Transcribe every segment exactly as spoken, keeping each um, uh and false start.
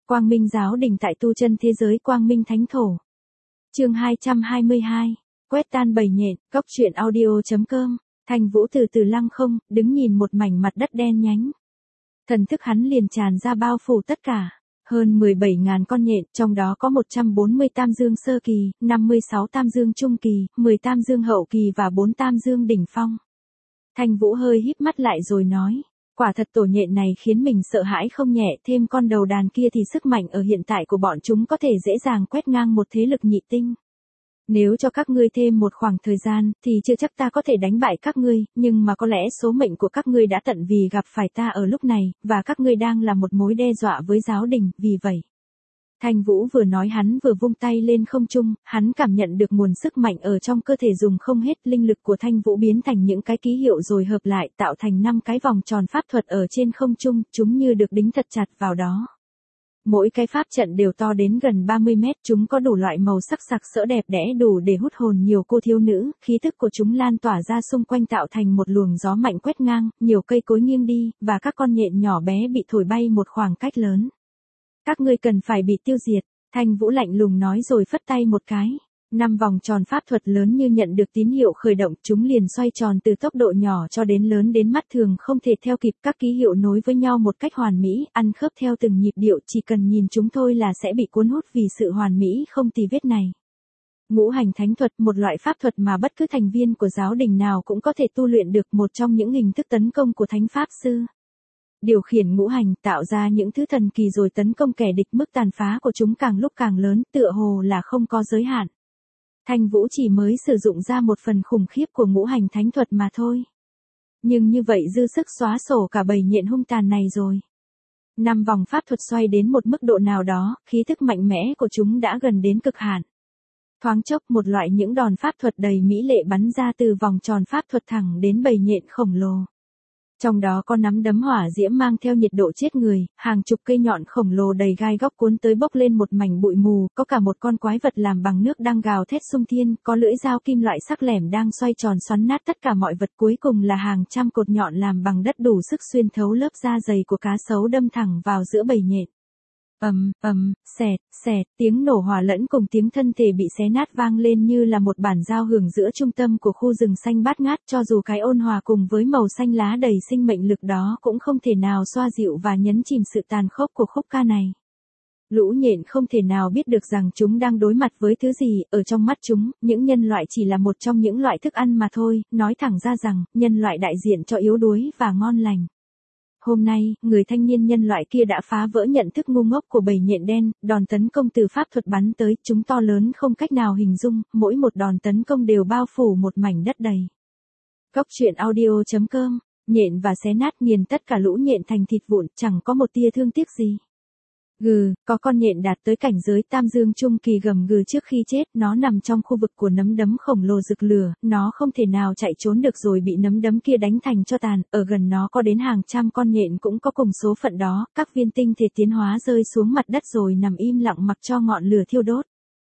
Quang Minh Giáo Đình tại tu chân thế giới Quang Minh Thánh Thổ. Chương hai trăm hai mươi hai, quét tan bầy nhện, góc truyện audio.com. Thành Vũ từ từ lăng không, đứng nhìn một mảnh mặt đất đen nhánh. Thần thức hắn liền tràn ra bao phủ tất cả. Hơn mười bảy nghìn con nhện, trong đó có một trăm bốn mươi tam dương sơ kỳ, năm mươi sáu tam dương trung kỳ, mười tam dương hậu kỳ và bốn tam dương đỉnh phong. Thành Vũ hơi híp mắt lại rồi nói. Quả thật tổ nhện này khiến mình sợ hãi không nhẹ, thêm con đầu đàn kia thì sức mạnh ở hiện tại của bọn chúng có thể dễ dàng quét ngang một thế lực nhị tinh. Nếu cho các ngươi thêm một khoảng thời gian, thì chưa chắc ta có thể đánh bại các ngươi, nhưng mà có lẽ số mệnh của các ngươi đã tận vì gặp phải ta ở lúc này, và các ngươi đang là một mối đe dọa với giáo đình, vì vậy. Thành Vũ vừa nói hắn vừa vung tay lên không trung, hắn cảm nhận được nguồn sức mạnh ở trong cơ thể dùng không hết, linh lực của Thanh Vũ biến thành những cái ký hiệu rồi hợp lại tạo thành năm cái vòng tròn pháp thuật ở trên không trung, chúng như được đính thật chặt vào đó. Mỗi cái pháp trận đều to đến gần ba mươi mét, chúng có đủ loại màu sắc sặc sỡ đẹp đẽ đủ để hút hồn nhiều cô thiếu nữ, khí thức của chúng lan tỏa ra xung quanh tạo thành một luồng gió mạnh quét ngang, nhiều cây cối nghiêng đi, và các con nhện nhỏ bé bị thổi bay một khoảng cách lớn. Các ngươi cần phải bị tiêu diệt, Thanh Vũ lạnh lùng nói rồi phất tay một cái. Năm vòng tròn pháp thuật lớn như nhận được tín hiệu khởi động, chúng liền xoay tròn từ tốc độ nhỏ cho đến lớn đến mắt thường không thể theo kịp, các ký hiệu nối với nhau một cách hoàn mỹ, ăn khớp theo từng nhịp điệu, chỉ cần nhìn chúng thôi là sẽ bị cuốn hút vì sự hoàn mỹ không tì vết này. Ngũ hành thánh thuật, một loại pháp thuật mà bất cứ thành viên của giáo đình nào cũng có thể tu luyện được, một trong những hình thức tấn công của thánh pháp sư. Điều khiển ngũ hành, tạo ra những thứ thần kỳ rồi tấn công kẻ địch, mức tàn phá của chúng càng lúc càng lớn, tựa hồ là không có giới hạn. Thanh Vũ chỉ mới sử dụng ra một phần khủng khiếp của ngũ hành thánh thuật mà thôi. Nhưng như vậy dư sức xóa sổ cả bầy nhện hung tàn này rồi. Năm vòng pháp thuật xoay đến một mức độ nào đó, khí thức mạnh mẽ của chúng đã gần đến cực hạn. Thoáng chốc một loại những đòn pháp thuật đầy mỹ lệ bắn ra từ vòng tròn pháp thuật thẳng đến bầy nhện khổng lồ. Trong đó có nắm đấm hỏa diễm mang theo nhiệt độ chết người, hàng chục cây nhọn khổng lồ đầy gai góc cuốn tới bốc lên một mảnh bụi mù, có cả một con quái vật làm bằng nước đang gào thét xung thiên, có lưỡi dao kim loại sắc lẻm đang xoay tròn xoắn nát tất cả mọi vật, cuối cùng là hàng trăm cột nhọn làm bằng đất đủ sức xuyên thấu lớp da dày của cá sấu đâm thẳng vào giữa bầy nhện. Ầm, ầm, xẹt, xẹt, tiếng nổ hòa lẫn cùng tiếng thân thể bị xé nát vang lên như là một bản giao hưởng giữa trung tâm của khu rừng xanh bát ngát, cho dù cái ôn hòa cùng với màu xanh lá đầy sinh mệnh lực đó cũng không thể nào xoa dịu và nhấn chìm sự tàn khốc của khúc ca này. Lũ nhện không thể nào biết được rằng chúng đang đối mặt với thứ gì, ở trong mắt chúng, những nhân loại chỉ là một trong những loại thức ăn mà thôi, nói thẳng ra rằng, nhân loại đại diện cho yếu đuối và ngon lành. Hôm nay, người thanh niên nhân loại kia đã phá vỡ nhận thức ngu ngốc của bầy nhện đen, đòn tấn công từ pháp thuật bắn tới, chúng to lớn không cách nào hình dung, mỗi một đòn tấn công đều bao phủ một mảnh đất đầy. Góc truyện audio.com, nhện và xé nát nghiền tất cả lũ nhện thành thịt vụn, chẳng có một tia thương tiếc gì. Gừ, có con nhện đạt tới cảnh giới tam dương trung kỳ gầm gừ trước khi chết, nó nằm trong khu vực của nấm đấm khổng lồ rực lửa, nó không thể nào chạy trốn được rồi bị nấm đấm kia đánh thành tro tàn, ở gần nó có đến hàng trăm con nhện cũng có cùng số phận đó, các viên tinh thể tiến hóa rơi xuống mặt đất rồi nằm im lặng mặc cho ngọn lửa thiêu đốt.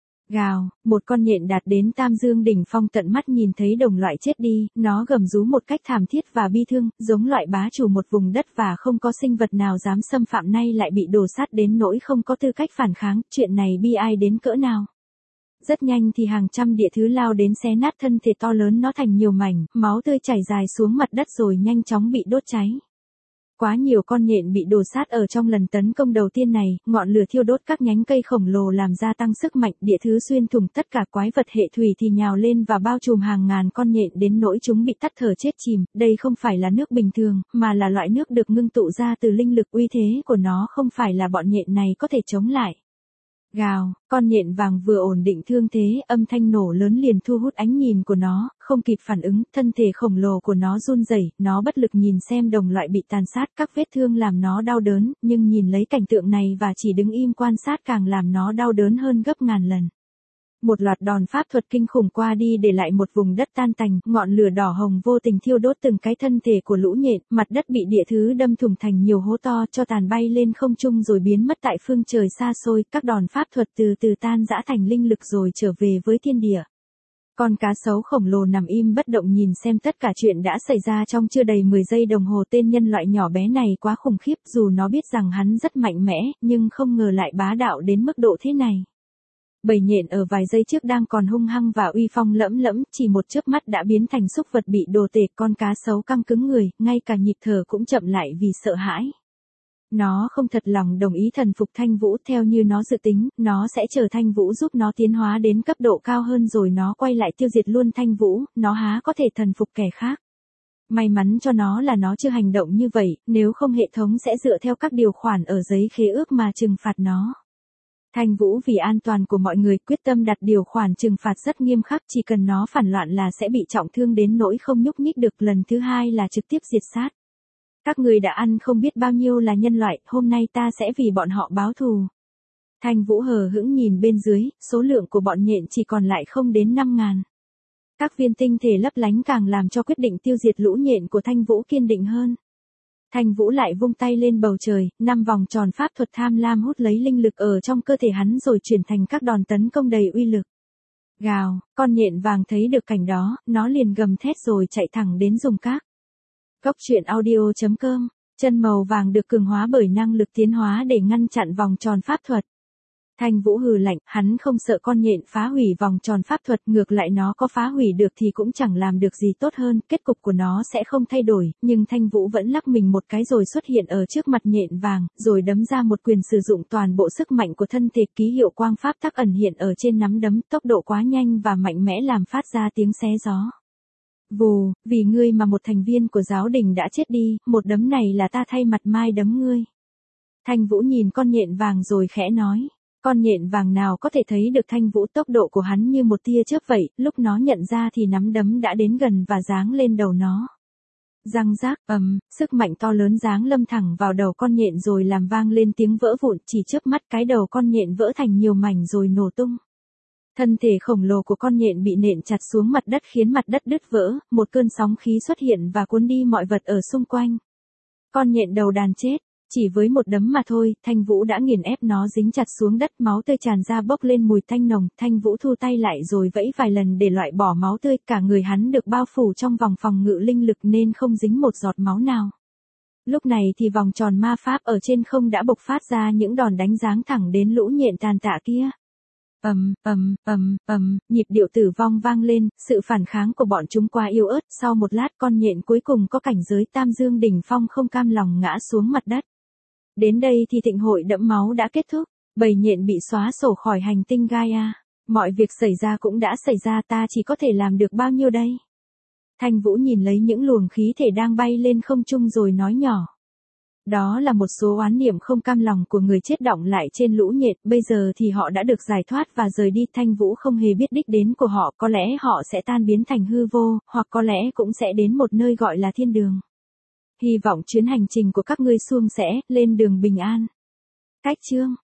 Gào, một con nhện đạt đến tam dương đỉnh phong tận mắt nhìn thấy đồng loại chết đi, nó gầm rú một cách thảm thiết và bi thương, giống loại bá chủ một vùng đất và không có sinh vật nào dám xâm phạm nay lại bị đổ sát đến nỗi không có tư cách phản kháng, chuyện này bi ai đến cỡ nào. Rất nhanh thì hàng trăm địa thứ lao đến xé nát thân thể to lớn nó thành nhiều mảnh, máu tươi chảy dài xuống mặt đất rồi nhanh chóng bị đốt cháy. Quá nhiều con nhện bị đổ sát ở trong lần tấn công đầu tiên này, ngọn lửa thiêu đốt các nhánh cây khổng lồ làm gia tăng sức mạnh, địa thứ xuyên thủng tất cả, quái vật hệ thủy thì nhào lên và bao trùm hàng ngàn con nhện đến nỗi chúng bị tắt thở chết chìm, đây không phải là nước bình thường, mà là loại nước được ngưng tụ ra từ linh lực, uy thế của nó không phải là bọn nhện này có thể chống lại. Gào, con nhện vàng vừa ổn định thương thế, âm thanh nổ lớn liền thu hút ánh nhìn của nó, không kịp phản ứng, thân thể khổng lồ của nó run rẩy, nó bất lực nhìn xem đồng loại bị tàn sát, các vết thương làm nó đau đớn, nhưng nhìn lấy cảnh tượng này và chỉ đứng im quan sát càng làm nó đau đớn hơn gấp ngàn lần. Một loạt đòn pháp thuật kinh khủng qua đi để lại một vùng đất tan tành, ngọn lửa đỏ hồng vô tình thiêu đốt từng cái thân thể của lũ nhện, mặt đất bị địa thứ đâm thủng thành nhiều hố to, cho tàn bay lên không trung rồi biến mất tại phương trời xa xôi, các đòn pháp thuật từ từ tan rã thành linh lực rồi trở về với thiên địa. Con cá sấu khổng lồ nằm im bất động nhìn xem tất cả chuyện đã xảy ra trong chưa đầy mười giây đồng hồ. Tên nhân loại nhỏ bé này quá khủng khiếp, dù nó biết rằng hắn rất mạnh mẽ, nhưng không ngờ lại bá đạo đến mức độ thế này. Bầy nhện ở vài giây trước đang còn hung hăng và uy phong lẫm lẫm, chỉ một chớp mắt đã biến thành súc vật bị đồ tể. Con cá sấu căng cứng người, ngay cả nhịp thở cũng chậm lại vì sợ hãi. Nó không thật lòng đồng ý thần phục Thanh Vũ. Theo như nó dự tính, nó sẽ chờ Thanh Vũ giúp nó tiến hóa đến cấp độ cao hơn rồi nó quay lại tiêu diệt luôn Thanh Vũ. Nó há có thể thần phục kẻ khác. May mắn cho nó là nó chưa hành động như vậy, nếu không hệ thống sẽ dựa theo các điều khoản ở giấy khế ước mà trừng phạt nó. Thanh Vũ vì an toàn của mọi người quyết tâm đặt điều khoản trừng phạt rất nghiêm khắc, chỉ cần nó phản loạn là sẽ bị trọng thương đến nỗi không nhúc nhích được. Lần thứ hai là trực tiếp diệt sát. Các người đã ăn không biết bao nhiêu là nhân loại, hôm nay ta sẽ vì bọn họ báo thù. Thanh Vũ hờ hững nhìn bên dưới, số lượng của bọn nhện chỉ còn lại không đến năm ngàn. Các viên tinh thể lấp lánh càng làm cho quyết định tiêu diệt lũ nhện của Thanh Vũ kiên định hơn. Thanh Vũ lại vung tay lên bầu trời, năm vòng tròn pháp thuật tham lam hút lấy linh lực ở trong cơ thể hắn rồi chuyển thành các đòn tấn công đầy uy lực. Gào, con nhện vàng thấy được cảnh đó, nó liền gầm thét rồi chạy thẳng đến dùng các. Góc truyện audio chấm com, chân màu vàng được cường hóa bởi năng lực tiến hóa để ngăn chặn vòng tròn pháp thuật. Thanh Vũ hừ lạnh, hắn không sợ con nhện phá hủy vòng tròn pháp thuật, ngược lại nó có phá hủy được thì cũng chẳng làm được gì tốt hơn, kết cục của nó sẽ không thay đổi, nhưng Thanh Vũ vẫn lắc mình một cái rồi xuất hiện ở trước mặt nhện vàng, rồi đấm ra một quyền sử dụng toàn bộ sức mạnh của thân thể. Ký hiệu quang pháp tắc ẩn hiện ở trên nắm đấm, tốc độ quá nhanh và mạnh mẽ làm phát ra tiếng xé gió. Vù, vì ngươi mà một thành viên của giáo đình đã chết đi, một đấm này là ta thay mặt mai đấm ngươi. Thanh Vũ nhìn con nhện vàng rồi khẽ nói. Con nhện vàng nào có thể thấy được Thanh Vũ, tốc độ của hắn như một tia chớp vậy, lúc nó nhận ra thì nắm đấm đã đến gần và giáng lên đầu nó. Răng rác, ầm, sức mạnh to lớn giáng lâm thẳng vào đầu con nhện rồi làm vang lên tiếng vỡ vụn, chỉ chớp mắt cái đầu con nhện vỡ thành nhiều mảnh rồi nổ tung. Thân thể khổng lồ của con nhện bị nện chặt xuống mặt đất khiến mặt đất đứt vỡ, một cơn sóng khí xuất hiện và cuốn đi mọi vật ở xung quanh. Con nhện đầu đàn chết, chỉ với một đấm mà thôi, Thanh Vũ đã nghiền ép nó dính chặt xuống đất, máu tươi tràn ra bốc lên mùi tanh nồng. Thanh Vũ thu tay lại rồi vẫy vài lần để loại bỏ máu tươi, cả người hắn được bao phủ trong vòng phòng ngự linh lực nên không dính một giọt máu nào. Lúc này thì vòng tròn ma pháp ở trên không đã bộc phát ra những đòn đánh giáng thẳng đến lũ nhện tàn tạ kia. Ầm, ầm, ầm, ầm, nhịp điệu tử vong vang lên, sự phản kháng của bọn chúng quá yếu ớt, sau một lát con nhện cuối cùng có cảnh giới Tam Dương đỉnh phong không cam lòng ngã xuống mặt đất. Đến đây thì thịnh hội đẫm máu đã kết thúc, bầy nhện bị xóa sổ khỏi hành tinh Gaia. Mọi việc xảy ra cũng đã xảy ra, ta chỉ có thể làm được bao nhiêu đây? Thanh Vũ nhìn lấy những luồng khí thể đang bay lên không trung rồi nói nhỏ. Đó là một số oán niệm không cam lòng của người chết đọng lại trên lũ nhện, bây giờ thì họ đã được giải thoát và rời đi. Thanh Vũ không hề biết đích đến của họ, có lẽ họ sẽ tan biến thành hư vô, hoặc có lẽ cũng sẽ đến một nơi gọi là thiên đường. Hy vọng chuyến hành trình của các ngươi suôn sẻ, lên đường bình an. Cách chương